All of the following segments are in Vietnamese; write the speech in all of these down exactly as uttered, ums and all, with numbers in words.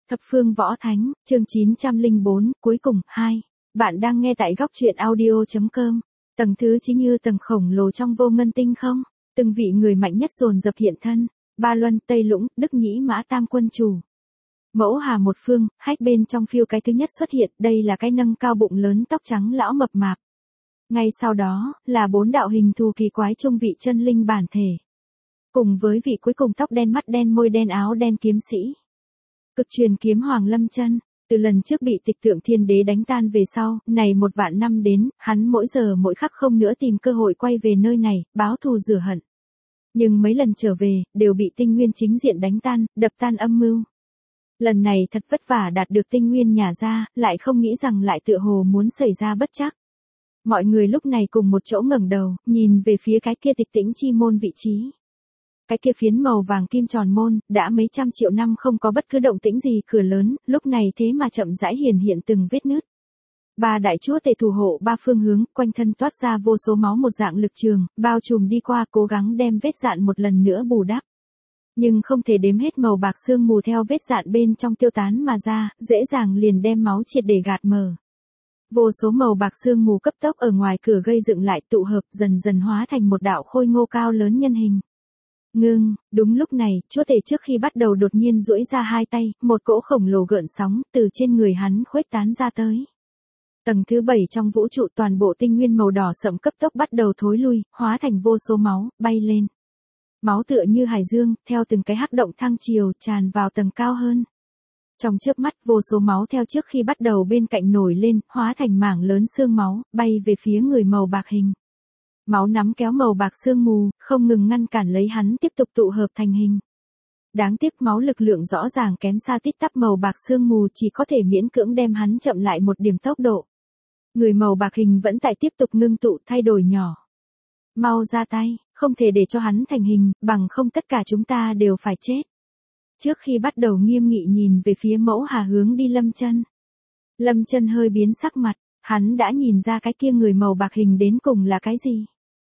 Thập phương võ thánh, chương chín trăm lẻ bốn, cuối cùng, hai. Bạn đang nghe tại góc truyện audio.com. Tầng thứ chín như tầng khổng lồ trong vô ngân tinh không? Từng vị người mạnh nhất dồn dập hiện thân. Ba Luân, Tây Lũng, Đức Nhĩ Mã Tam quân chủ. Mẫu Hà một phương, hách bên trong phiêu cái thứ nhất xuất hiện, đây là cái nâng cao bụng lớn tóc trắng lão mập mạp. Ngay sau đó, là bốn đạo hình thù kỳ quái trung vị chân linh bản thể. Cùng với vị cuối cùng tóc đen mắt đen môi đen áo đen kiếm sĩ. Cực truyền kiếm Hoàng Lâm Chân, từ lần trước bị Tịch Tượng Thiên Đế đánh tan về sau, này một vạn năm đến, hắn mỗi giờ mỗi khắc không nữa tìm cơ hội quay về nơi này, báo thù rửa hận. Nhưng mấy lần trở về, đều bị Tinh Nguyên chính diện đánh tan, đập tan âm mưu. Lần này thật vất vả đạt được Tinh Nguyên nhả ra, lại không nghĩ rằng lại tựa hồ muốn xảy ra bất trắc. Mọi người lúc này cùng một chỗ ngẩng đầu, nhìn về phía cái kia Tịch Tĩnh Chi môn vị trí. Cái kia phiến màu vàng kim tròn môn, đã mấy trăm triệu năm không có bất cứ động tĩnh gì cửa lớn, lúc này thế mà chậm rãi hiển hiện từng vết nứt. Ba đại chúa tể thủ hộ ba phương hướng, quanh thân toát ra vô số máu một dạng lực trường, bao trùm đi qua cố gắng đem vết dạn một lần nữa bù đắp. Nhưng không thể đếm hết màu bạc sương mù theo vết dạn bên trong tiêu tán mà ra, dễ dàng liền đem máu triệt để gạt mờ. Vô số màu bạc sương mù cấp tốc ở ngoài cửa gây dựng lại tụ hợp dần dần hóa thành một đạo khôi ngô cao lớn nhân hình. Ngưng, đúng lúc này, chúa tể trước khi bắt đầu đột nhiên duỗi ra hai tay, một cỗ khổng lồ gợn sóng, từ trên người hắn khuếch tán ra tới. Tầng thứ bảy trong vũ trụ toàn bộ tinh nguyên màu đỏ sẫm cấp tốc bắt đầu thối lui, hóa thành vô số máu, bay lên. Máu tựa như hải dương, theo từng cái hắc động thăng chiều, tràn vào tầng cao hơn. Trong chớp mắt, vô số máu theo trước khi bắt đầu bên cạnh nổi lên, hóa thành mảng lớn xương máu, bay về phía người màu bạc hình. Máu nắm kéo màu bạc sương mù, không ngừng ngăn cản lấy hắn tiếp tục tụ hợp thành hình. Đáng tiếc máu lực lượng rõ ràng kém xa tít tắp màu bạc sương mù chỉ có thể miễn cưỡng đem hắn chậm lại một điểm tốc độ. Người màu bạc hình vẫn tại tiếp tục ngưng tụ thay đổi nhỏ. Mau ra tay, không thể để cho hắn thành hình, bằng không tất cả chúng ta đều phải chết. Trước khi bắt đầu nghiêm nghị nhìn về phía Mẫu Hà hướng đi Lâm Chân. Lâm Chân hơi biến sắc mặt, hắn đã nhìn ra cái kia người màu bạc hình đến cùng là cái gì.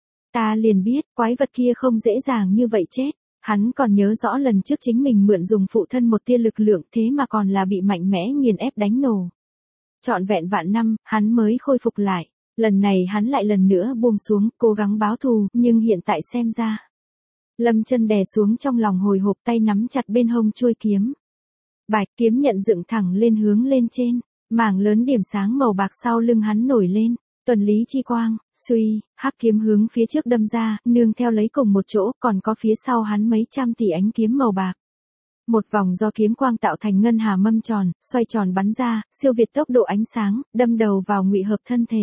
Ta liền biết, quái vật kia không dễ dàng như vậy chết. Hắn còn nhớ rõ lần trước chính mình mượn dùng phụ thân một tia lực lượng thế mà còn là bị mạnh mẽ nghiền ép đánh nổ. Trọn vẹn vạn năm, hắn mới khôi phục lại. Lần này hắn lại lần nữa buông xuống, cố gắng báo thù, nhưng hiện tại xem ra. Lâm Chân đè xuống trong lòng hồi hộp tay nắm chặt bên hông chuôi kiếm. Bạch kiếm nhận dựng thẳng lên hướng lên trên, mảng lớn điểm sáng màu bạc sau lưng hắn nổi lên. Tuần lý chi quang, suy, hắc kiếm hướng phía trước đâm ra, nương theo lấy cùng một chỗ, còn có phía sau hắn mấy trăm tỷ ánh kiếm màu bạc. Một vòng do kiếm quang tạo thành ngân hà mâm tròn, xoay tròn bắn ra, siêu việt tốc độ ánh sáng, đâm đầu vào ngụy hợp thân thể.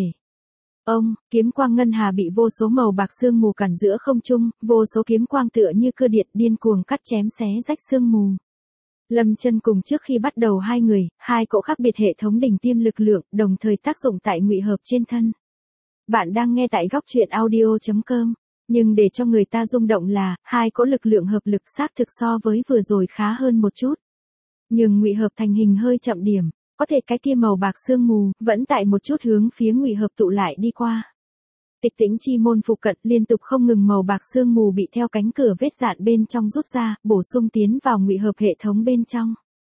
Ông, kiếm quang ngân hà bị vô số màu bạc sương mù cản giữa không trung, vô số kiếm quang tựa như cưa điện điên cuồng cắt chém xé rách sương mù. Lâm Chân cùng trước khi bắt đầu hai người, hai cỗ khác biệt hệ thống đỉnh tiêm lực lượng, đồng thời tác dụng tại ngụy hợp trên thân. Bạn đang nghe tại góc truyện audio.com, nhưng để cho người ta rung động là, hai cỗ lực lượng hợp lực xác thực so với vừa rồi khá hơn một chút. Nhưng ngụy hợp thành hình hơi chậm điểm, có thể cái kia màu bạc sương mù, vẫn tại một chút hướng phía ngụy hợp tụ lại đi qua. Tịch Tĩnh Chi môn phụ cận liên tục không ngừng màu bạc sương mù bị theo cánh cửa vết dạn bên trong rút ra, bổ sung tiến vào ngụy hợp hệ thống bên trong.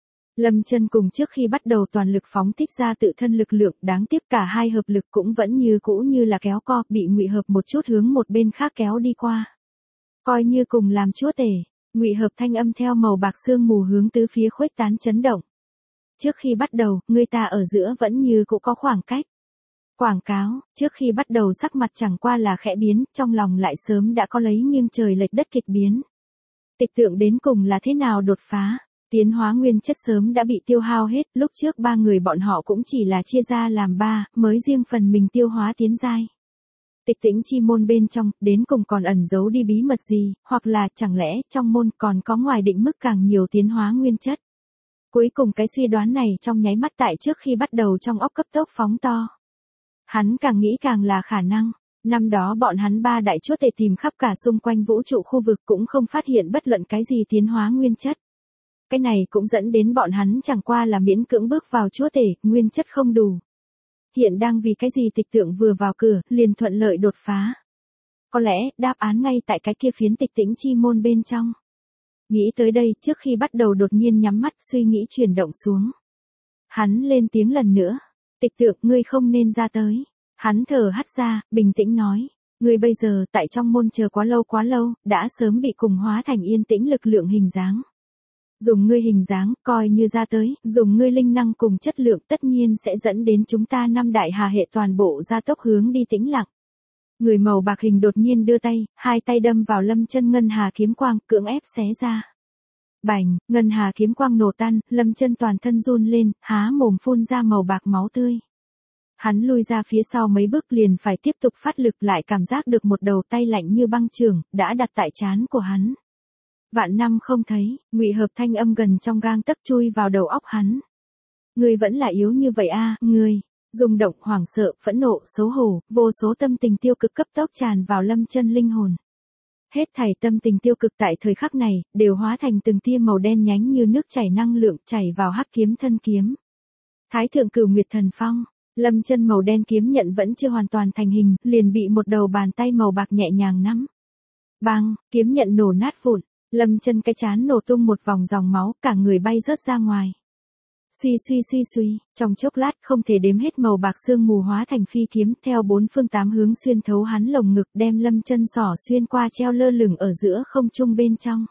Lâm Chân cùng trước khi bắt đầu toàn lực phóng thích ra tự thân lực lượng, đáng tiếc cả hai hợp lực cũng vẫn như cũ như là kéo co, bị ngụy hợp một chút hướng một bên khác kéo đi qua. Coi như cùng làm chúa tể, ngụy hợp thanh âm theo màu bạc sương mù hướng tứ phía khuếch tán chấn động. Trước khi bắt đầu, người ta ở giữa vẫn như cũ có khoảng cách. Quảng cáo, trước khi bắt đầu sắc mặt chẳng qua là khẽ biến, trong lòng lại sớm đã có lấy nghiêng trời lệch đất kịch biến. Tịch tượng đến cùng là thế nào đột phá, tiến hóa nguyên chất sớm đã bị tiêu hao hết, lúc trước ba người bọn họ cũng chỉ là chia ra làm ba, mới riêng phần mình tiêu hóa tiến giai. Tịch Tĩnh Chi môn bên trong, đến cùng còn ẩn giấu đi bí mật gì, hoặc là chẳng lẽ trong môn còn có ngoài định mức càng nhiều tiến hóa nguyên chất. Cuối cùng cái suy đoán này trong nháy mắt tại trước khi bắt đầu trong óc cấp tốc phóng to. Hắn càng nghĩ càng là khả năng, năm đó bọn hắn ba đại chúa tể tìm khắp cả xung quanh vũ trụ khu vực cũng không phát hiện bất luận cái gì tiến hóa nguyên chất. Cái này cũng dẫn đến bọn hắn chẳng qua là miễn cưỡng bước vào chúa tể, nguyên chất không đủ. Hiện đang vì cái gì Tịch Tượng vừa vào cửa, liền thuận lợi đột phá. Có lẽ, đáp án ngay tại cái kia phiến Tịch Tĩnh Chi môn bên trong. Nghĩ tới đây, trước khi bắt đầu đột nhiên nhắm mắt, suy nghĩ chuyển động xuống. Hắn lên tiếng lần nữa. Tịch Tượng, ngươi không nên ra tới. Hắn thở hắt ra, bình tĩnh nói. Ngươi bây giờ, tại trong môn chờ quá lâu quá lâu, đã sớm bị cùng hóa thành yên tĩnh lực lượng hình dáng. Dùng ngươi hình dáng, coi như ra tới, dùng ngươi linh năng cùng chất lượng tất nhiên sẽ dẫn đến chúng ta năm đại hà hệ toàn bộ gia tốc hướng đi tĩnh lặng. Người màu bạc hình đột nhiên đưa tay, hai tay đâm vào Lâm Chân ngân hà kiếm quang, cưỡng ép xé ra. Bành, ngân hà kiếm quang nổ tan, Lâm Chân toàn thân run lên, há mồm phun ra màu bạc máu tươi. Hắn lui ra phía sau mấy bước liền phải tiếp tục phát lực, lại cảm giác được một đầu tay lạnh như băng chưởng đã đặt tại trán của hắn. Vạn năm không thấy, Ngụy Hợp thanh âm gần trong gang tấc chui vào đầu óc hắn. Ngươi vẫn là yếu như vậy a, à, ngươi. Rung động, hoảng sợ, phẫn nộ, xấu hổ, vô số tâm tình tiêu cực cấp tốc tràn vào Lâm Chân linh hồn. Hết thảy tâm tình tiêu cực tại thời khắc này, đều hóa thành từng tia màu đen nhánh như nước chảy năng lượng chảy vào hắc kiếm thân kiếm. Thái thượng Cửu Nguyệt Thần Phong, Lâm Chân màu đen kiếm nhận vẫn chưa hoàn toàn thành hình, liền bị một đầu bàn tay màu bạc nhẹ nhàng nắm. Bang, kiếm nhận nổ nát vụn, Lâm Chân cái trán nổ tung một vòng dòng máu, cả người bay rớt ra ngoài. Suy suy suy suy, trong chốc lát không thể đếm hết màu bạc sương mù hóa thành phi kiếm theo bốn phương tám hướng xuyên thấu hắn lồng ngực, đem Lâm Chân xỏ xuyên qua treo lơ lửng ở giữa không trung bên trong.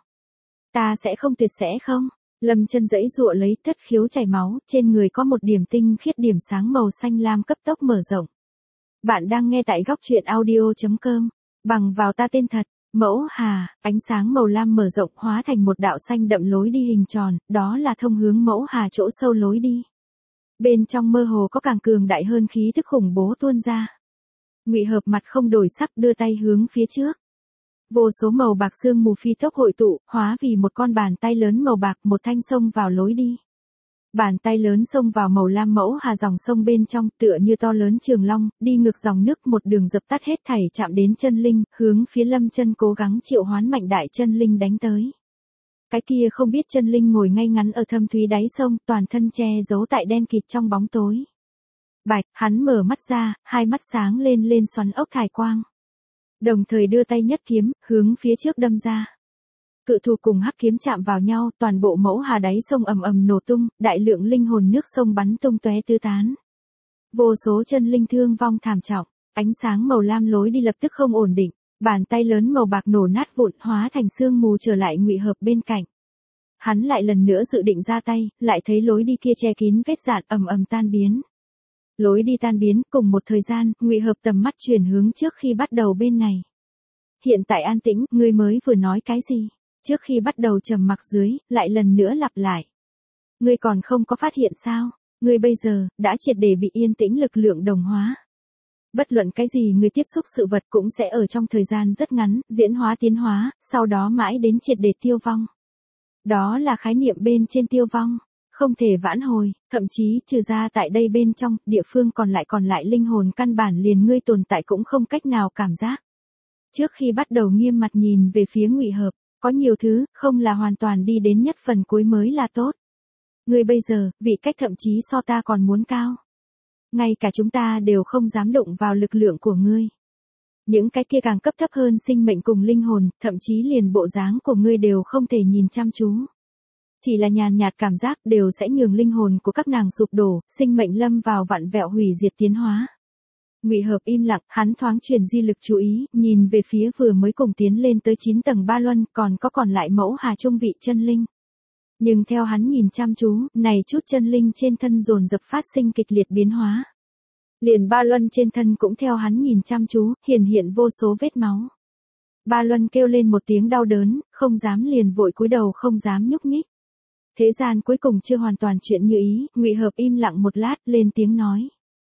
Ta sẽ không tuyệt sẽ không? Lâm Chân giãy giụa lấy, thất khiếu chảy máu, trên người có một điểm tinh khiết điểm sáng màu xanh lam cấp tốc mở rộng. Bạn đang nghe tại góc truyện audio chấm com, bằng vào ta tên thật. Mẫu Hà, ánh sáng màu lam mở rộng hóa thành một đạo xanh đậm lối đi hình tròn, đó là thông hướng Mẫu Hà chỗ sâu lối đi. Bên trong mơ hồ có càng cường đại hơn khí tức khủng bố tuôn ra. Ngụy Hợp mặt không đổi sắc đưa tay hướng phía trước. Vô số màu bạc sương mù phi tốc hội tụ, hóa vì một con bàn tay lớn màu bạc, một thanh xông vào lối đi. Bàn tay lớn xông vào màu lam Mẫu Hà dòng sông bên trong, tựa như to lớn trường long, đi ngược dòng nước, một đường dập tắt hết thảy chạm đến chân linh, hướng phía Lâm Chân cố gắng triệu hoán mạnh đại chân linh đánh tới. Cái kia không biết chân linh ngồi ngay ngắn ở thâm thúy đáy sông, toàn thân che giấu tại đen kịt trong bóng tối. Bạch, hắn mở mắt ra, hai mắt sáng lên lên xoắn ốc thải quang. Đồng thời đưa tay nhất kiếm, hướng phía trước đâm ra. Cự thù cùng hắc kiếm chạm vào nhau, toàn bộ Mẫu Hà đáy sông ầm ầm nổ tung, đại lượng linh hồn nước sông bắn tung tóe tứ tán. Vô số chân linh thương vong thảm trọng, ánh sáng màu lam lối đi lập tức không ổn định, bàn tay lớn màu bạc nổ nát vụn, hóa thành sương mù trở lại Ngụy Hợp bên cạnh. Hắn lại lần nữa dự định ra tay, lại thấy lối đi kia che kín vết rạn, ầm ầm tan biến. Lối đi tan biến, cùng một thời gian, Ngụy Hợp tầm mắt chuyển hướng trước khi bắt đầu bên này. Hiện tại an tĩnh, ngươi mới vừa nói cái gì? Trước khi bắt đầu trầm mặc dưới, lại lần nữa lặp lại. Ngươi còn không có phát hiện sao? Ngươi bây giờ, đã triệt để bị yên tĩnh lực lượng đồng hóa. Bất luận cái gì ngươi tiếp xúc sự vật cũng sẽ ở trong thời gian rất ngắn, diễn hóa tiến hóa, sau đó mãi đến triệt để tiêu vong. Đó là khái niệm bên trên tiêu vong, không thể vãn hồi, thậm chí trừ ra tại đây bên trong, địa phương còn lại còn lại linh hồn căn bản liền ngươi tồn tại cũng không cách nào cảm giác. Trước khi bắt đầu nghiêm mặt nhìn về phía Ngụy Hợp, có nhiều thứ, không là hoàn toàn đi đến nhất phần cuối mới là tốt. Ngươi bây giờ, vị cách thậm chí so ta còn muốn cao. Ngay cả chúng ta đều không dám đụng vào lực lượng của ngươi. Những cái kia càng cấp thấp hơn sinh mệnh cùng linh hồn, thậm chí liền bộ dáng của ngươi đều không thể nhìn chăm chú. Chỉ là nhàn nhạt cảm giác đều sẽ nhường linh hồn của các nàng sụp đổ, sinh mệnh lâm vào vặn vẹo hủy diệt tiến hóa. Ngụy Hợp im lặng, hắn thoáng chuyển di lực chú ý, nhìn về phía vừa mới cùng tiến lên tới chín tầng ba luân, còn có còn lại Mẫu Hà trung vị chân linh. Nhưng theo hắn nhìn chăm chú, này chút chân linh trên thân dồn dập phát sinh kịch liệt biến hóa. Liền ba luân trên thân cũng theo hắn nhìn chăm chú, hiển hiện vô số vết máu. Ba luân kêu lên một tiếng đau đớn, không dám liền vội cúi đầu không dám nhúc nhích. Thế gian cuối cùng chưa hoàn toàn chuyện như ý, Ngụy Hợp im lặng một lát, lên tiếng nói.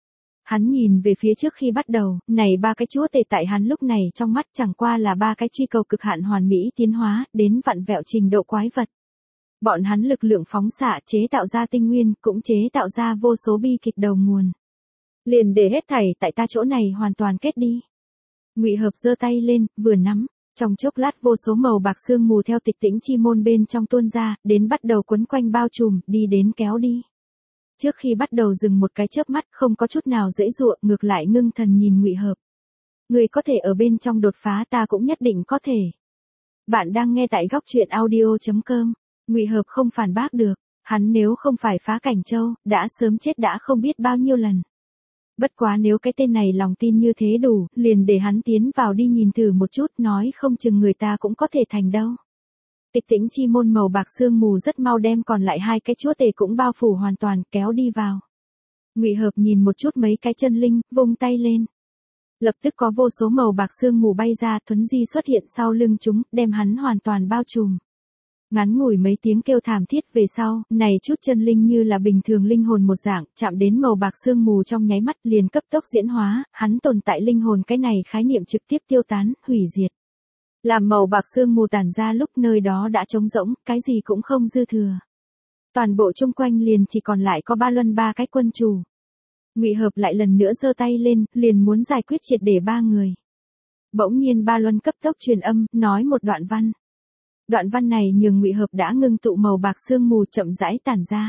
Hắn nhìn về phía trước khi bắt đầu, này ba cái chúa tể tại hắn lúc này trong mắt chẳng qua là ba cái truy cầu cực hạn hoàn mỹ tiến hóa, đến vặn vẹo trình độ quái vật. Bọn hắn lực lượng phóng xạ chế tạo ra tinh nguyên, cũng chế tạo ra vô số bi kịch đầu nguồn. Liền để hết thảy tại ta chỗ này hoàn toàn kết đi. Ngụy Hợp giơ tay lên, vừa nắm, trong chốc lát vô số màu bạc sương mù theo tịch tĩnh chi môn bên trong tuôn ra, đến bắt đầu quấn quanh bao trùm, đi đến kéo đi. Trước khi bắt đầu dừng một cái chớp mắt, không có chút nào dễ dụa, ngược lại ngưng thần nhìn Ngụy Hợp. Người có thể ở bên trong đột phá, ta cũng nhất định có thể. Bạn đang nghe tại góc truyện audio chấm com. Ngụy Hợp không phản bác được, hắn nếu không phải Phá Cảnh Châu, đã sớm chết đã không biết bao nhiêu lần. Bất quá nếu cái tên này lòng tin như thế đủ, liền để hắn tiến vào đi nhìn thử một chút, nói không chừng người ta cũng có thể thành đâu. Tịch Tĩnh Chi môn màu bạc sương mù rất mau đem còn lại hai cái chúa tể cũng bao phủ hoàn toàn, kéo đi vào. Ngụy Hợp nhìn một chút mấy cái chân linh, vung tay lên. Lập tức có vô số màu bạc sương mù bay ra, thuấn di xuất hiện sau lưng chúng, đem hắn hoàn toàn bao trùm. Ngắn ngủi mấy tiếng kêu thảm thiết về sau, này chút chân linh như là bình thường linh hồn một dạng, chạm đến màu bạc sương mù trong nháy mắt liền cấp tốc diễn hóa, hắn tồn tại linh hồn cái này khái niệm trực tiếp tiêu tán, hủy diệt. Làm màu bạc sương mù tản ra lúc nơi đó đã trống rỗng, cái gì cũng không dư thừa. Toàn bộ chung quanh liền chỉ còn lại có ba luân ba cái quân chủ. Ngụy Hợp lại lần nữa giơ tay lên, liền muốn giải quyết triệt để ba người. Bỗng nhiên ba luân cấp tốc truyền âm, nói một đoạn văn. Đoạn văn này nhường Ngụy Hợp đã ngưng tụ màu bạc sương mù chậm rãi tản ra.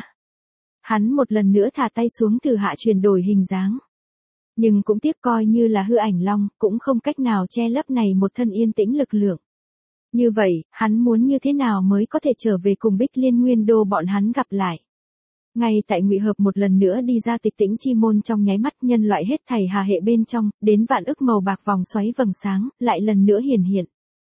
Hắn một lần nữa thả tay xuống từ hạ chuyển đổi hình dáng. Nhưng cũng tiếc coi như là hư ảnh long, cũng không cách nào che lấp này một thân yên tĩnh lực lượng. Như vậy, hắn muốn như thế nào mới có thể trở về cùng Bích Liên Nguyên Đô bọn hắn gặp lại. Ngay tại Ngụy Hợp một lần nữa đi ra Tịch Tĩnh Chi môn trong nháy mắt, nhân loại hết thảy hà hệ bên trong, đến vạn ức màu bạc vòng xoáy vầng sáng, lại lần nữa hiển hiện.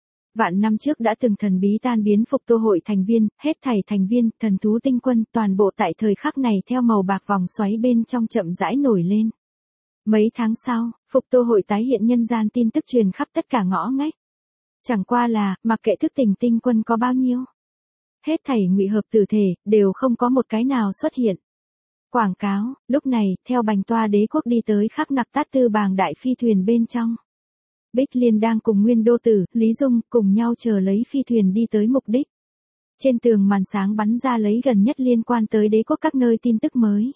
Vạn năm trước đã từng thần bí tan biến Phục Tô hội thành viên, hết thảy thành viên, thần thú tinh quân, toàn bộ tại thời khắc này theo màu bạc vòng xoáy bên trong chậm rãi nổi lên. Mấy tháng sau, Phục Tô hội tái hiện nhân gian, tin tức truyền khắp tất cả ngõ ngách. Chẳng qua là, mặc kệ thức tỉnh tinh quân có bao nhiêu, hết thảy Ngụy Hợp tử thể, đều không có một cái nào xuất hiện. Quảng cáo, lúc này, theo Bành Toa đế quốc đi tới khắc nặc tát tư bàng đại phi thuyền bên trong. Bích Liên đang cùng Nguyên Đô Tử, Lý Dung, cùng nhau chờ lấy phi thuyền đi tới mục đích. Trên tường màn sáng bắn ra lấy gần nhất liên quan tới đế quốc các nơi tin tức mới.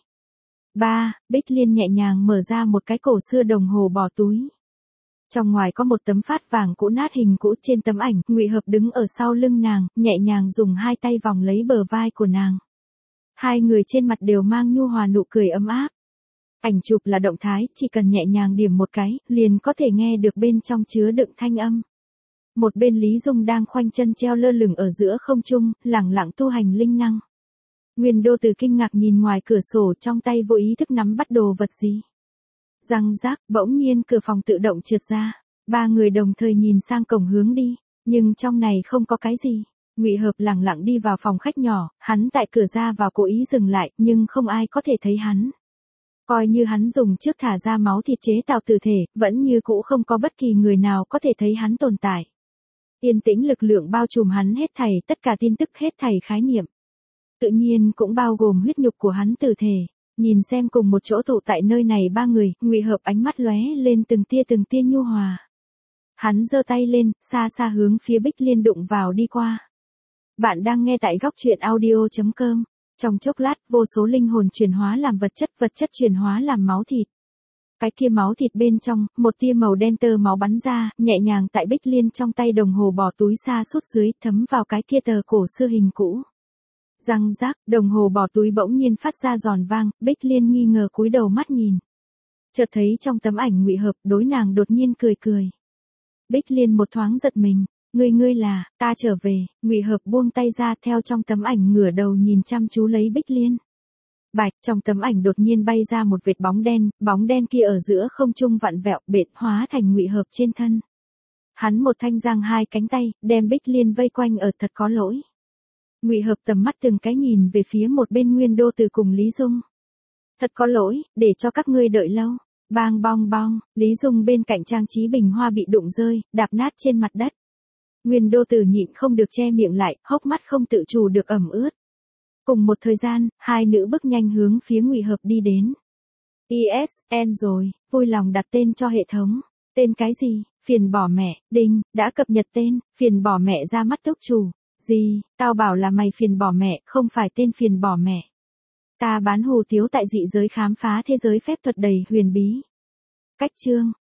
ba. Bích Liên nhẹ nhàng mở ra một cái cổ xưa đồng hồ bỏ túi. Trong ngoài có một tấm phát vàng cũ nát hình cũ, trên tấm ảnh, Ngụy Hợp đứng ở sau lưng nàng, nhẹ nhàng dùng hai tay vòng lấy bờ vai của nàng. Hai người trên mặt đều mang nhu hòa nụ cười ấm áp. Ảnh chụp là động thái, chỉ cần nhẹ nhàng điểm một cái, liền có thể nghe được bên trong chứa đựng thanh âm. Một bên Lý Dung đang khoanh chân treo lơ lửng ở giữa không trung, lẳng lặng tu hành linh năng. Nguyên Đô Tử kinh ngạc nhìn ngoài cửa sổ, trong tay vô ý thức nắm bắt đồ vật gì. Răng rác, bỗng nhiên cửa phòng tự động trượt ra. Ba người đồng thời nhìn sang cổng hướng đi, nhưng trong này không có cái gì. Ngụy Hợp lẳng lặng đi vào phòng khách nhỏ, hắn tại cửa ra vào cố ý dừng lại, nhưng không ai có thể thấy hắn. Coi như hắn dùng trước thả ra máu thịt chế tạo tử thể, vẫn như cũ không có bất kỳ người nào có thể thấy hắn tồn tại. Yên tĩnh lực lượng bao trùm hắn hết thảy, tất cả tin tức hết thảy khái niệm. Tự nhiên cũng bao gồm huyết nhục của hắn tử thể. Nhìn xem cùng một chỗ tụ tại nơi này ba người, Ngụy Hợp ánh mắt lóe lên từng tia từng tia nhu hòa. Hắn giơ tay lên, xa xa hướng phía Bích Liên đụng vào đi qua. Bạn đang nghe tại góc truyện audio chấm com. Trong chốc lát, vô số linh hồn chuyển hóa làm vật chất, vật chất chuyển hóa làm máu thịt. Cái kia máu thịt bên trong, một tia màu đen tơ máu bắn ra, nhẹ nhàng tại Bích Liên trong tay đồng hồ bỏ túi xa suốt dưới, thấm vào cái kia tờ cổ xưa hình cũ. Răng rác, đồng hồ bỏ túi bỗng nhiên phát ra giòn vang, Bích Liên nghi ngờ cúi đầu mắt nhìn. Chợt thấy trong tấm ảnh Ngụy Hợp, đối nàng đột nhiên cười cười. Bích Liên một thoáng giật mình, ngươi ngươi là, ta trở về. Ngụy Hợp buông tay ra, theo trong tấm ảnh ngửa đầu nhìn chăm chú lấy Bích Liên. Bạch, trong tấm ảnh đột nhiên bay ra một vệt bóng đen, bóng đen kia ở giữa không trung vặn vẹo, bện hóa thành Ngụy Hợp trên thân. Hắn một thanh giang hai cánh tay, đem Bích Liên vây quanh ở, thật có lỗi. Ngụy Hợp tầm mắt từng cái nhìn về phía một bên Nguyên Đô Tử cùng Lý Dung. Thật có lỗi, để cho các ngươi đợi lâu. Bang bong bong, Lý Dung bên cạnh trang trí bình hoa bị đụng rơi, đạp nát trên mặt đất. Nguyên Đô Tử nhịn không được che miệng lại, hốc mắt không tự chủ được ẩm ướt. Cùng một thời gian, hai nữ bước nhanh hướng phía Ngụy Hợp đi đến. i ét en rồi, vui lòng đặt tên cho hệ thống. Tên cái gì? Phiền bỏ mẹ, đinh, đã cập nhật tên, phiền bỏ mẹ ra mắt túc chủ. Gì, tao bảo là mày phiền bỏ mẹ, không phải tên phiền bỏ mẹ. Ta bán hủ tiếu tại dị giới khám phá thế giới phép thuật đầy huyền bí. Cách chương,